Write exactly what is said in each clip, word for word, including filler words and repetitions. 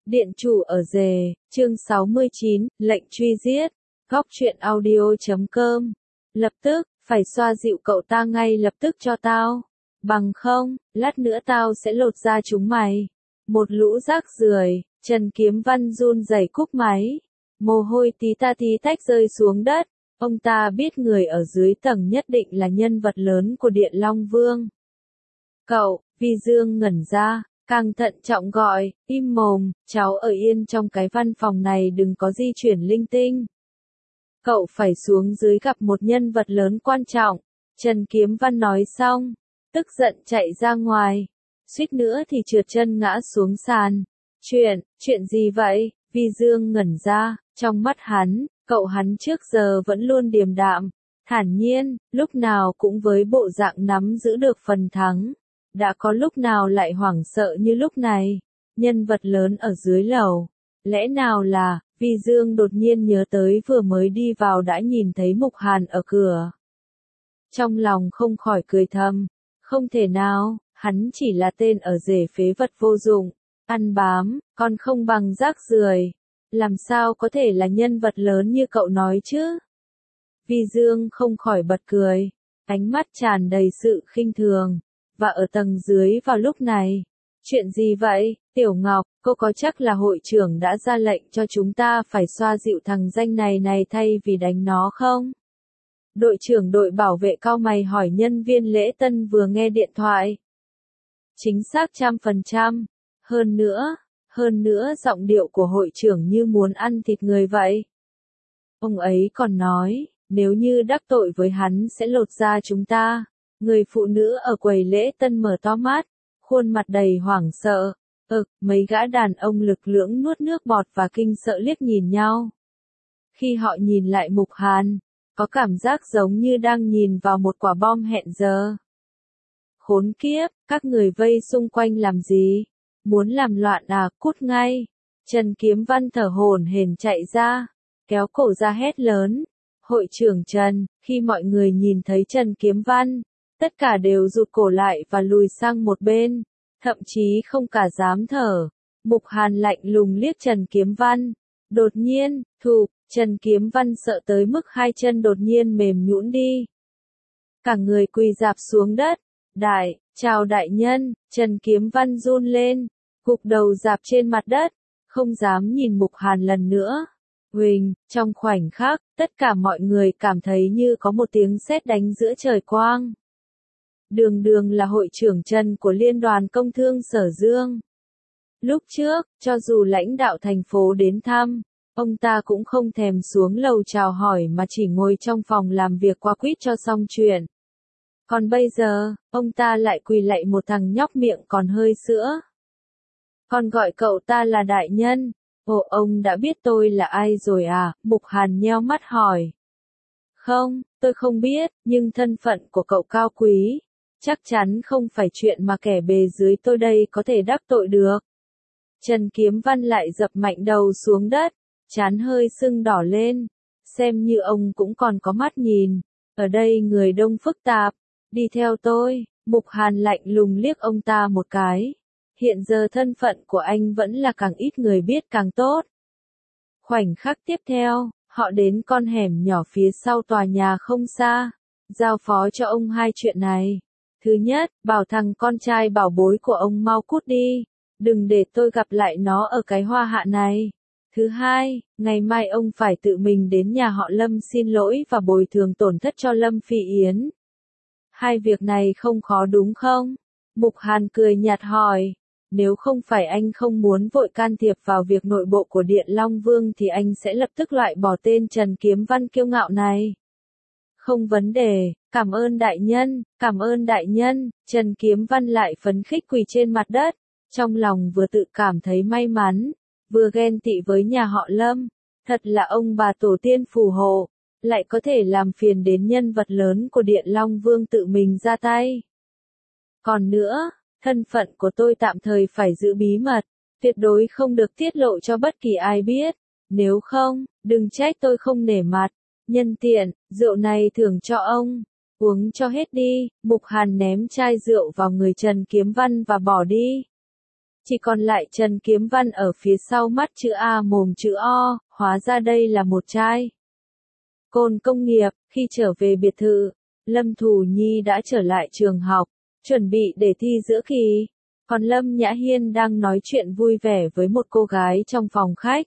Điện chủ ở rể, chương sáu mươi chín, lệnh truy giết, góc truyện audio chấm com. Lập tức, phải xoa dịu cậu ta ngay lập tức cho tao. Bằng không, lát nữa tao sẽ lột da chúng mày. Một lũ rác rưởi, Trần Kiếm Văn run rẩy cúp máy. Mồ hôi tí ta tí tách rơi xuống đất. Ông ta biết người ở dưới tầng nhất định là nhân vật lớn của Điện Long Vương. Cậu, Vi Dương ngẩn ra. Càng thận trọng gọi, im mồm, cháu ở yên trong cái văn phòng này đừng có di chuyển linh tinh. Cậu phải xuống dưới gặp một nhân vật lớn quan trọng. Trần Kiếm Văn nói xong, tức giận chạy ra ngoài. Suýt nữa thì trượt chân ngã xuống sàn. Chuyện, chuyện gì vậy? Vi Dương ngẩn ra, trong mắt hắn, cậu hắn trước giờ vẫn luôn điềm đạm, thản nhiên, lúc nào cũng với bộ dạng nắm giữ được phần thắng. Đã có lúc nào lại hoảng sợ như lúc này, nhân vật lớn ở dưới lầu, lẽ nào là, Vi Dương đột nhiên nhớ tới vừa mới đi vào đã nhìn thấy Mục Hàn ở cửa. Trong lòng không khỏi cười thầm, không thể nào, hắn chỉ là tên ở rể phế vật vô dụng, ăn bám, còn không bằng rác rưởi, làm sao có thể là nhân vật lớn như cậu nói chứ? Vi Dương không khỏi bật cười, ánh mắt tràn đầy sự khinh thường. Và ở tầng dưới vào lúc này, chuyện gì vậy, Tiểu Ngọc, cô có chắc là hội trưởng đã ra lệnh cho chúng ta phải xoa dịu thằng danh này này thay vì đánh nó không? Đội trưởng đội bảo vệ cau mày hỏi nhân viên lễ tân vừa nghe điện thoại. Chính xác trăm phần trăm, hơn nữa, hơn nữa giọng điệu của hội trưởng như muốn ăn thịt người vậy. Ông ấy còn nói, nếu như đắc tội với hắn sẽ lột da chúng ta. Người phụ nữ ở quầy lễ tân mở to mắt, khuôn mặt đầy hoảng sợ. Ực, mấy gã đàn ông lực lưỡng nuốt nước bọt và kinh sợ liếc nhìn nhau. Khi họ nhìn lại Mục Hàn, có cảm giác giống như đang nhìn vào một quả bom hẹn giờ. Khốn kiếp, các người vây xung quanh làm gì? Muốn làm loạn à, cút ngay. Trần Kiếm Văn thở hổn hển chạy ra, kéo cổ ra hét lớn. Hội trưởng Trần, khi mọi người nhìn thấy Trần Kiếm Văn, tất cả đều rụt cổ lại và lùi sang một bên, thậm chí không cả dám thở. Mục Hàn lạnh lùng liếc Trần Kiếm Văn. Đột nhiên, thụp, Trần Kiếm Văn sợ tới mức hai chân đột nhiên mềm nhũn đi. Cả người quỳ rạp xuống đất. Đại, chào đại nhân, Trần Kiếm Văn run lên, gục đầu rạp trên mặt đất, không dám nhìn Mục Hàn lần nữa. Huỳnh, trong khoảnh khắc, tất cả mọi người cảm thấy như có một tiếng sét đánh giữa trời quang. Đường Đường là hội trưởng Trần của Liên đoàn Công thương Sở Dương. Lúc trước, cho dù lãnh đạo thành phố đến thăm, ông ta cũng không thèm xuống lầu chào hỏi mà chỉ ngồi trong phòng làm việc qua quýt cho xong chuyện. Còn bây giờ, ông ta lại quỳ lạy một thằng nhóc miệng còn hơi sữa. Còn gọi cậu ta là đại nhân. Ồ, ông đã biết tôi là ai rồi à? Mục Hàn nheo mắt hỏi. Không, tôi không biết, nhưng thân phận của cậu cao quý. Chắc chắn không phải chuyện mà kẻ bề dưới tôi đây có thể đắc tội được. Trần Kiếm Văn lại dập mạnh đầu xuống đất, trán hơi sưng đỏ lên. Xem như ông cũng còn có mắt nhìn. Ở đây người đông phức tạp. Đi theo tôi. Mục Hàn lạnh lùng liếc ông ta một cái. Hiện giờ thân phận của anh vẫn là càng ít người biết càng tốt. Khoảnh khắc tiếp theo, họ đến con hẻm nhỏ phía sau tòa nhà không xa. Giao phó cho ông hai chuyện này. Thứ nhất, bảo thằng con trai bảo bối của ông mau cút đi. Đừng để tôi gặp lại nó ở cái hoa hạ này. Thứ hai, ngày mai ông phải tự mình đến nhà họ Lâm xin lỗi và bồi thường tổn thất cho Lâm Phi Yến. Hai việc này không khó đúng không? Mục Hàn cười nhạt hỏi. Nếu không phải anh không muốn vội can thiệp vào việc nội bộ của Điện Long Vương thì anh sẽ lập tức loại bỏ tên Trần Kiếm Văn kiêu ngạo này. Không vấn đề, cảm ơn đại nhân, cảm ơn đại nhân. Trần Kiếm Văn lại phấn khích quỳ trên mặt đất, trong lòng vừa tự cảm thấy may mắn, vừa ghen tị với nhà họ Lâm. Thật là ông bà tổ tiên phù hộ, lại có thể làm phiền đến nhân vật lớn của Điện Long Vương tự mình ra tay. Còn nữa, thân phận của tôi tạm thời phải giữ bí mật, tuyệt đối không được tiết lộ cho bất kỳ ai biết. Nếu không, đừng trách tôi không nể mặt. Nhân tiện, rượu này thưởng cho ông, uống cho hết đi. Mục Hàn ném chai rượu vào người Trần Kiếm Văn và bỏ đi. Chỉ còn lại Trần Kiếm Văn ở phía sau mắt chữ A mồm chữ O, hóa ra đây là một trai. Côn công nghiệp, khi trở về biệt thự, Lâm Thù Nhi đã trở lại trường học, chuẩn bị để thi giữa kỳ. Còn Lâm Nhã Hiên đang nói chuyện vui vẻ với một cô gái trong phòng khách.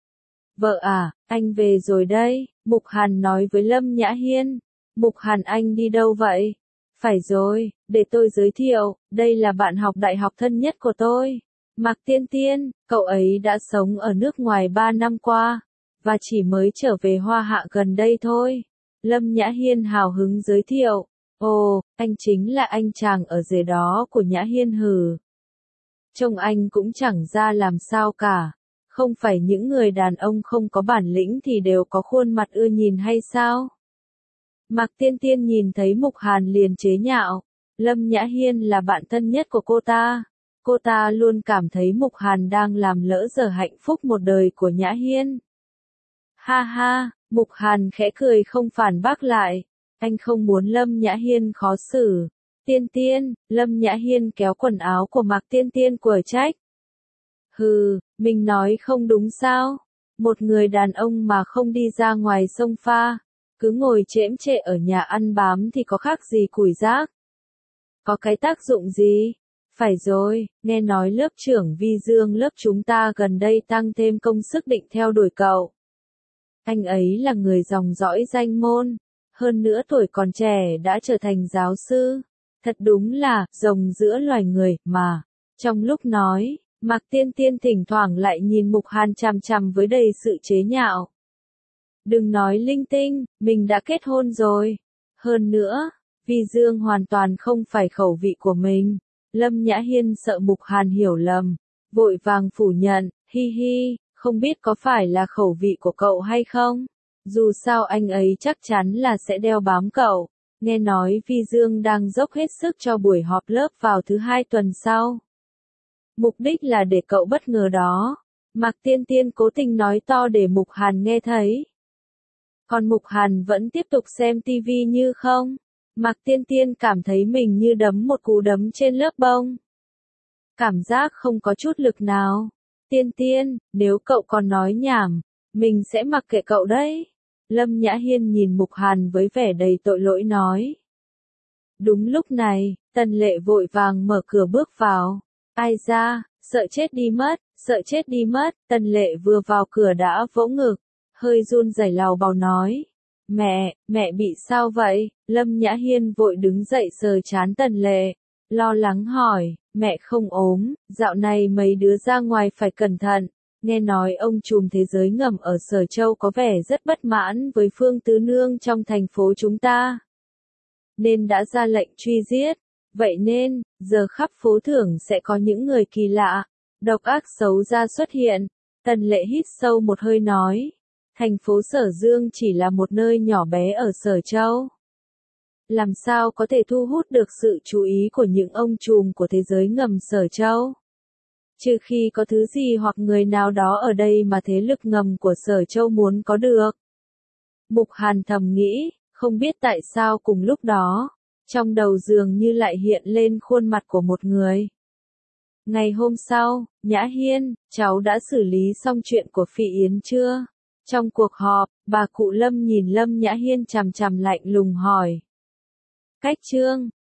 Vợ à, anh về rồi đây, Mục Hàn nói với Lâm Nhã Hiên. Mục Hàn anh đi đâu vậy? Phải rồi, để tôi giới thiệu, đây là bạn học đại học thân nhất của tôi. Mạc Tiên Tiên, cậu ấy đã sống ở nước ngoài ba năm qua, và chỉ mới trở về Hoa Hạ gần đây thôi. Lâm Nhã Hiên hào hứng giới thiệu. Ồ, anh chính là anh chàng ở rể đó của Nhã Hiên hừ. Trông anh cũng chẳng ra làm sao cả. Không phải những người đàn ông không có bản lĩnh thì đều có khuôn mặt ưa nhìn hay sao? Mạc Tiên Tiên nhìn thấy Mục Hàn liền chế nhạo. Lâm Nhã Hiên là bạn thân nhất của cô ta. Cô ta luôn cảm thấy Mục Hàn đang làm lỡ giờ hạnh phúc một đời của Nhã Hiên. Ha ha, Mục Hàn khẽ cười không phản bác lại. Anh không muốn Lâm Nhã Hiên khó xử. Tiên Tiên, Lâm Nhã Hiên kéo quần áo của Mạc Tiên Tiên quở trách. Hừ, mình nói không đúng sao? Một người đàn ông mà không đi ra ngoài sông pha, cứ ngồi chễm chệ ở nhà ăn bám thì có khác gì củi rác? Có cái tác dụng gì? Phải rồi, nghe nói lớp trưởng Vi Dương lớp chúng ta gần đây tăng thêm công sức định theo đuổi cậu. Anh ấy là người dòng dõi danh môn, hơn nữa tuổi còn trẻ đã trở thành giáo sư. Thật đúng là rồng giữa loài người mà. Trong lúc nói, Mạc Tiên Tiên thỉnh thoảng lại nhìn Mục Hàn chằm chằm với đầy sự chế nhạo. Đừng nói linh tinh, mình đã kết hôn rồi. Hơn nữa, Vi Dương hoàn toàn không phải khẩu vị của mình. Lâm Nhã Hiên sợ Mục Hàn hiểu lầm, vội vàng phủ nhận, hi hi, không biết có phải là khẩu vị của cậu hay không? Dù sao anh ấy chắc chắn là sẽ đeo bám cậu. Nghe nói Vi Dương đang dốc hết sức cho buổi họp lớp vào thứ hai tuần sau. Mục đích là để cậu bất ngờ đó. Mạc Tiên Tiên cố tình nói to để Mục Hàn nghe thấy. Còn Mục Hàn vẫn tiếp tục xem tivi như không. Mạc Tiên Tiên cảm thấy mình như đấm một cú đấm trên lớp bông. Cảm giác không có chút lực nào. Tiên Tiên, nếu cậu còn nói nhảm, mình sẽ mặc kệ cậu đấy. Lâm Nhã Hiên nhìn Mục Hàn với vẻ đầy tội lỗi nói. Đúng lúc này, Tần Lệ vội vàng mở cửa bước vào. Ai ra, sợ chết đi mất, sợ chết đi mất. Tần Lệ vừa vào cửa đã vỗ ngực, hơi run rẩy lào bào nói. Mẹ, mẹ bị sao vậy? Lâm Nhã Hiên vội đứng dậy sờ trán Tần Lệ, lo lắng hỏi, mẹ không ốm, dạo này mấy đứa ra ngoài phải cẩn thận. Nghe nói ông trùm thế giới ngầm ở Sở Châu có vẻ rất bất mãn với Phương Tứ Nương trong thành phố chúng ta, nên đã ra lệnh truy giết. Vậy nên, giờ khắp phố Thưởng sẽ có những người kỳ lạ, độc ác xấu ra xuất hiện. Tần Lệ hít sâu một hơi nói, thành phố Sở Dương chỉ là một nơi nhỏ bé ở Sở Châu. Làm sao có thể thu hút được sự chú ý của những ông trùm của thế giới ngầm Sở Châu? Trừ khi có thứ gì hoặc người nào đó ở đây mà thế lực ngầm của Sở Châu muốn có được. Mục Hàn thầm nghĩ, không biết tại sao cùng lúc đó, trong đầu dường như lại hiện lên khuôn mặt của một người. Ngày hôm sau, Nhã Hiên, cháu đã xử lý xong chuyện của Phỉ Yến chưa? Trong cuộc họp, bà cụ Lâm nhìn Lâm Nhã Hiên chằm chằm lạnh lùng hỏi. Cách chương